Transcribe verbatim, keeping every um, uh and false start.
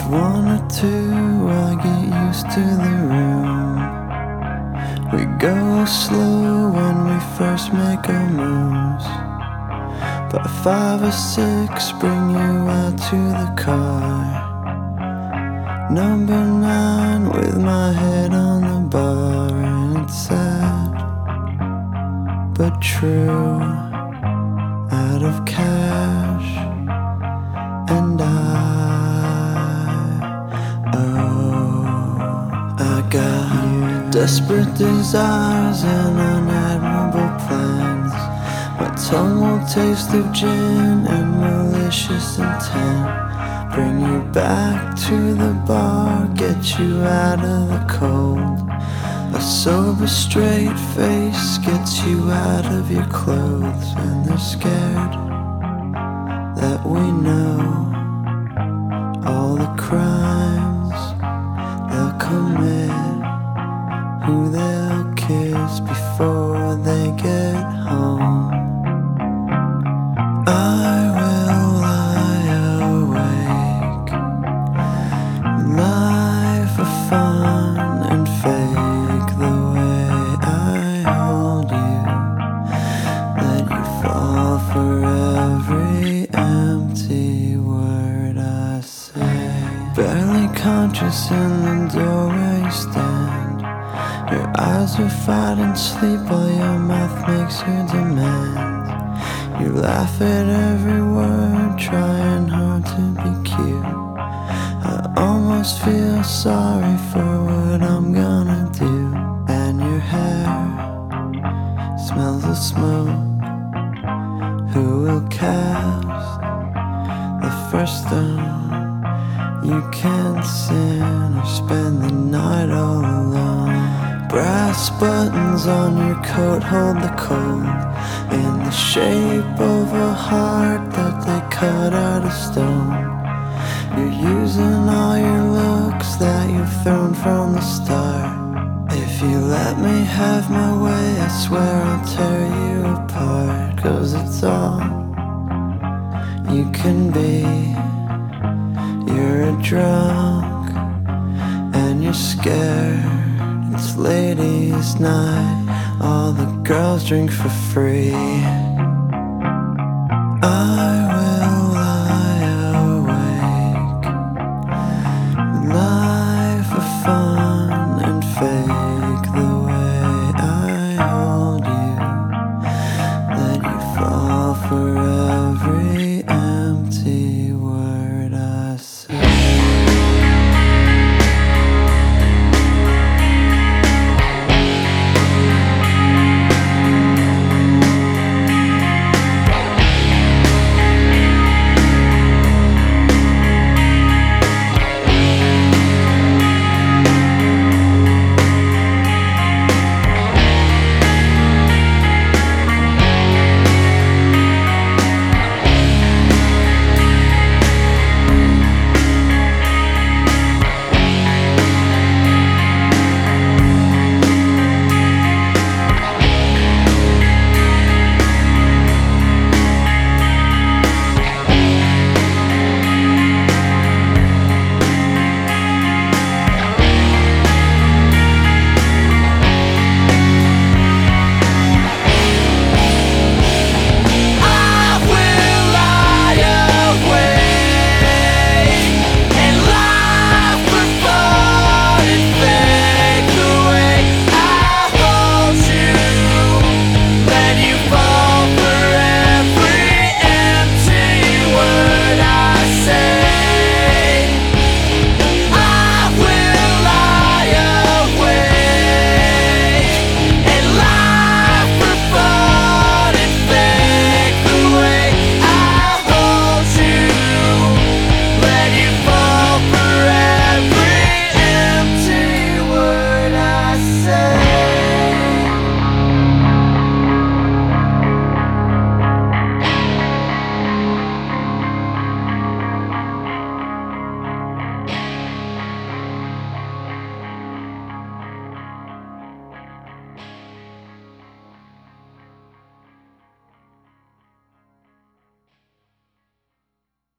one or two, I get used to the room. We go slow when we first make our moves. By five or six, bring you out to the car. Number nine, with my head on the bar. And it's sad, but true. Out of cash, and I, oh, I got desperate desires and unadmirable plans. My tongue will taste of gin and malicious intent. Bring you back to the bar, get you out of the cold. A sober, straight face gets you out of your clothes. And they're scared that we know all the crimes they'll commit, who they'll kiss before they get home. I will lie awake, lie for fun and fake the way I hold you, let you fall for every empty word I say. Barely conscious in the doorway you stand. Your eyes are fighting sleep while your mouth makes your demands. You laugh at every word, trying hard to be cute. I almost feel sorry for what I'm gonna do. And your hair smells of smoke. Who will cast the first stone? You can't sin or spend the night all alone. Brass buttons on your coat hold the cold in the shape of a heart that they cut out of stone. You're using all your looks that you've thrown from the start. If you let me have my way, I swear I'll tear you apart. 'Cause it's all you can be. You're a drunk and you're scared. It's ladies' night, all the girls drink for free. I